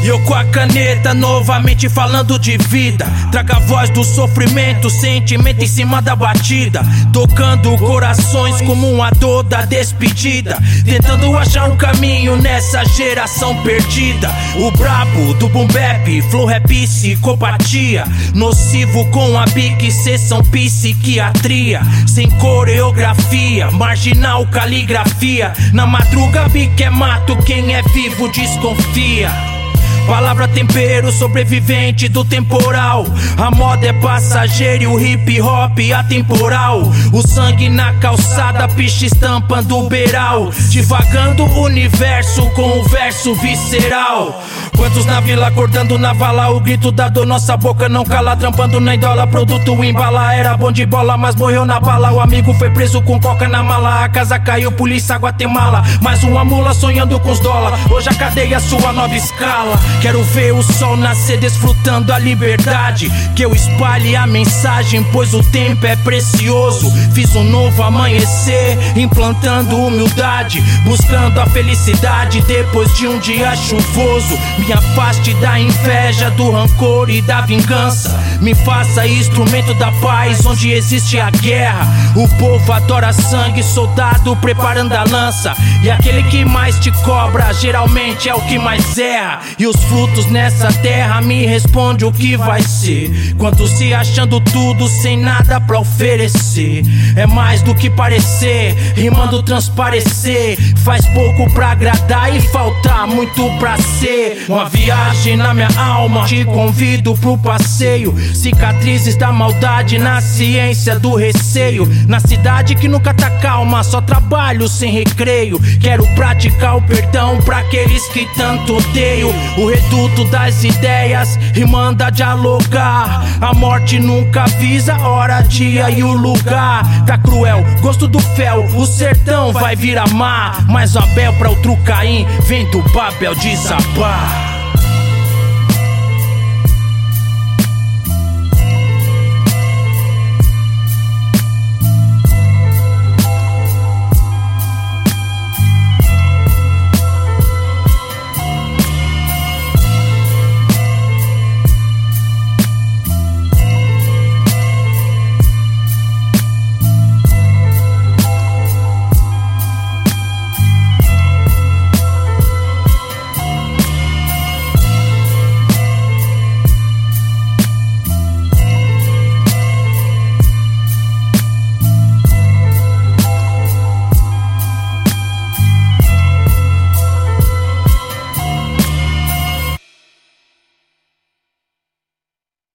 E eu com a caneta novamente falando de vida. Traga a voz do sofrimento, sentimento em cima da batida, tocando corações como uma dor da despedida, tentando achar um caminho nessa geração perdida. O brabo do boom bap, flow rap, psicopatia, nocivo com a bique, sessão psiquiatria, sem coreografia, marginal caligrafia. Na madruga bique é mato, quem é vivo desconfia. Palavra tempero, sobrevivente do temporal. A moda é passageira e o hip hop atemporal. O sangue na calçada, piche estampando o beiral, divagando o universo com o verso visceral. Quantos na vila acordando na vala, o grito da dor, nossa boca não cala. Trampando na idola, produto embala. Era bom de bola, mas morreu na bala. O amigo foi preso com coca na mala. A casa caiu, polícia Guatemala. Mais uma mula sonhando com os dólar. Hoje a cadeia sua nova escala. Quero ver o sol nascer desfrutando a liberdade, que eu espalhe a mensagem, pois o tempo é precioso. Fiz um novo amanhecer, implantando humildade, buscando a felicidade depois de um dia chuvoso. Me afaste da inveja, do rancor e da vingança. Me faça instrumento da paz onde existe a guerra. O povo adora sangue, soldado preparando a lança. E aquele que mais te cobra geralmente é o que mais erra. E os frutos nessa terra me responde o que vai ser. Quanto se achando tudo sem nada pra oferecer. É mais do que parecer, rimando transparecer. Faz pouco pra agradar e falta muito pra ser. Uma viagem na minha alma, te convido pro passeio. Cicatrizes da maldade na ciência do receio. Na cidade que nunca tá calma, só trabalho sem recreio. Quero praticar o perdão pra aqueles que tanto odeio. O reduto das ideias, rimando a dialogar. A morte nunca avisa hora, dia e o lugar. Tá cruel, gosto do fel, o sertão vai virar mar. Mas o Abel pra outro Caim, vem do Babel desabar.